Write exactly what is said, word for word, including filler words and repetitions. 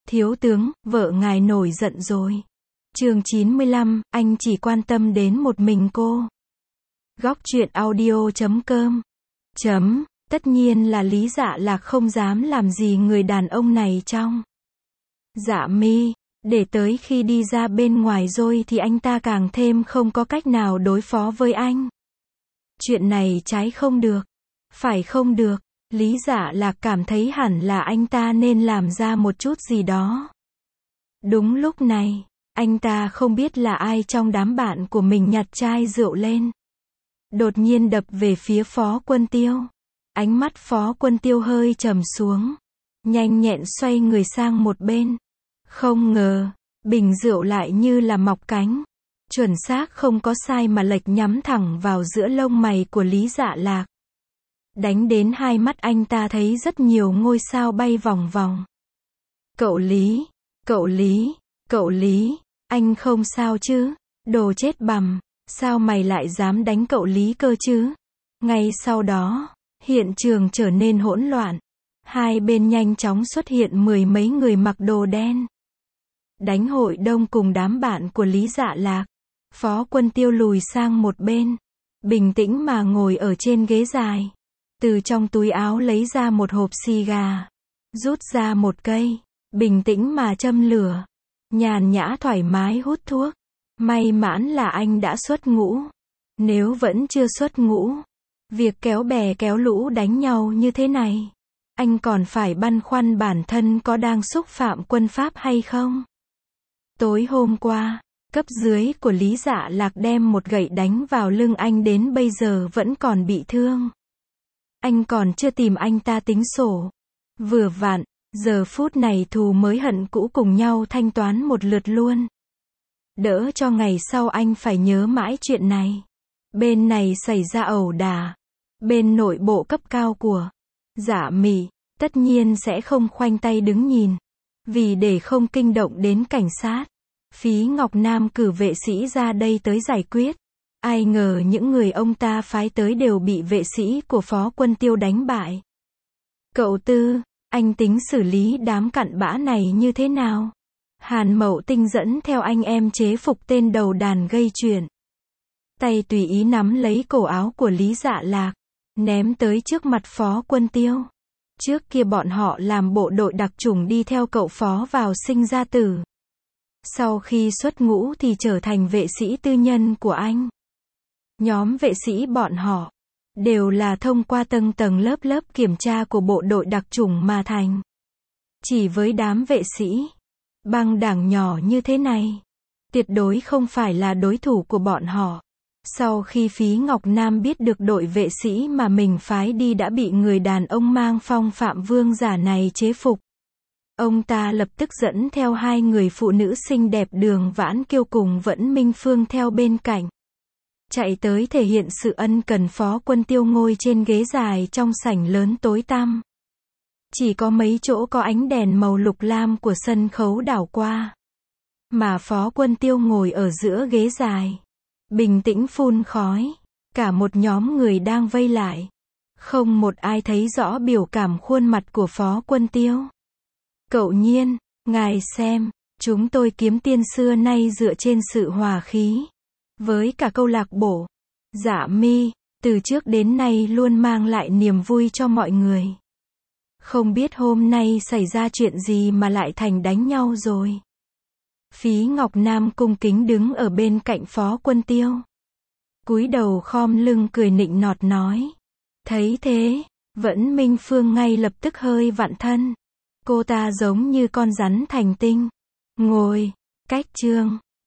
Thiếu tướng, vợ ngài nổi giận rồi. Chương chín mươi lăm, anh chỉ quan tâm đến một mình cô. Góc truyện audio chấm com. Chấm, tất nhiên là Lý Dạ Lạc không dám làm gì người đàn ông này trong. Dạ Mi, để tới khi đi ra bên ngoài rồi thì anh ta càng thêm không có cách nào đối phó với anh. Chuyện này trái không được. Phải không được. Lý Dạ Lạc cảm thấy hẳn là anh ta nên làm ra một chút gì đó. Đúng lúc này, anh ta không biết là ai trong đám bạn của mình nhặt chai rượu lên. Đột nhiên đập về phía Phó Quân Tiêu. Ánh mắt Phó Quân Tiêu hơi trầm xuống. Nhanh nhẹn xoay người sang một bên. Không ngờ, bình rượu lại như là mọc cánh. Chuẩn xác không có sai mà lệch nhắm thẳng vào giữa lông mày của Lý Dạ Lạc. Đánh đến hai mắt anh ta thấy rất nhiều ngôi sao bay vòng vòng. Cậu Lý, cậu Lý, cậu Lý, anh không sao chứ? Đồ chết bằm, sao mày lại dám đánh cậu Lý cơ chứ? Ngay sau đó, hiện trường trở nên hỗn loạn. Hai bên nhanh chóng xuất hiện mười mấy người mặc đồ đen. Đánh hội đông cùng đám bạn của Lý Dạ Lạc. Phó Quân Tiêu lùi sang một bên, bình tĩnh mà ngồi ở trên ghế dài. Từ trong túi áo lấy ra một hộp xì gà, rút ra một cây, bình tĩnh mà châm lửa, nhàn nhã thoải mái hút thuốc. May mắn là anh đã xuất ngũ. Nếu vẫn chưa xuất ngũ, việc kéo bè kéo lũ đánh nhau như thế này, anh còn phải băn khoăn bản thân có đang xúc phạm quân pháp hay không. Tối hôm qua, cấp dưới của Lý Dạ Lạc đem một gậy đánh vào lưng anh đến bây giờ vẫn còn bị thương. Anh còn chưa tìm anh ta tính sổ. Vừa vặn, giờ phút này thù mới hận cũ cùng nhau thanh toán một lượt luôn. Đỡ cho ngày sau anh phải nhớ mãi chuyện này. Bên này xảy ra ẩu đả. Bên nội bộ cấp cao của Dạ Mị, tất nhiên sẽ không khoanh tay đứng nhìn. Vì để không kinh động đến cảnh sát, Phí Ngọc Nam cử vệ sĩ ra đây tới giải quyết. Ai ngờ những người ông ta phái tới đều bị vệ sĩ của Phó Quân Tiêu đánh bại. Cậu Tư, anh tính xử lý đám cặn bã này như thế nào? Hàn Mậu Tinh dẫn theo anh em chế phục tên đầu đàn gây chuyện. Tay tùy ý nắm lấy cổ áo của Lý Dạ Lạc, ném tới trước mặt Phó Quân Tiêu. Trước kia bọn họ làm bộ đội đặc chủng đi theo cậu Phó vào sinh ra tử. Sau khi xuất ngũ thì trở thành vệ sĩ tư nhân của anh. Nhóm vệ sĩ bọn họ đều là thông qua tầng tầng lớp lớp kiểm tra của bộ đội đặc chủng mà thành. Chỉ với đám vệ sĩ băng đảng nhỏ như thế này, tuyệt đối không phải là đối thủ của bọn họ. Sau khi Phí Ngọc Nam biết được đội vệ sĩ mà mình phái đi đã bị người đàn ông mang phong phạm vương giả này chế phục, ông ta lập tức dẫn theo hai người phụ nữ xinh đẹp Đường Vãn Kiêu cùng Vẫn Minh Phương theo bên cạnh. Chạy tới thể hiện sự ân cần. Phó Quân Tiêu ngồi trên ghế dài trong sảnh lớn tối tăm. Chỉ có mấy chỗ có ánh đèn màu lục lam của sân khấu đảo qua. Mà Phó Quân Tiêu ngồi ở giữa ghế dài, bình tĩnh phun khói. Cả một nhóm người đang vây lại. Không một ai thấy rõ biểu cảm khuôn mặt của Phó Quân Tiêu. Cậu Nhiên, ngài xem, chúng tôi kiếm tiên xưa nay dựa trên sự hòa khí. Với cả câu lạc bộ Dạ Mi, từ trước đến nay luôn mang lại niềm vui cho mọi người. Không biết hôm nay xảy ra chuyện gì mà lại thành đánh nhau rồi. Phí Ngọc Nam cung kính đứng ở bên cạnh Phó Quân Tiêu. Cúi đầu khom lưng cười nịnh nọt nói. Thấy thế, Vẫn Minh Phương ngay lập tức hơi vặn thân. Cô ta giống như con rắn thành tinh. Ngồi, cách chương.